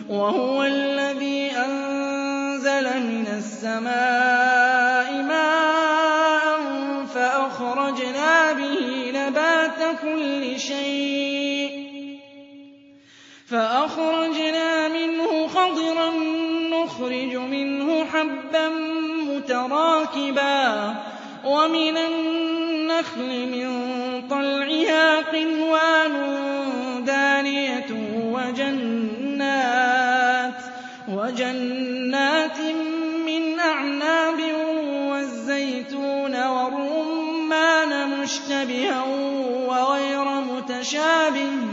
وهو الذي أنزل من السماء ماء فأخرجنا به نبات كل شيء فأخرجنا منه خضرا نخرج منه حبا متراكبا ومن النخل من طلعها قنوان دانية وجنات من أعناب والزيتون والرمان مشتبها وغير متشابه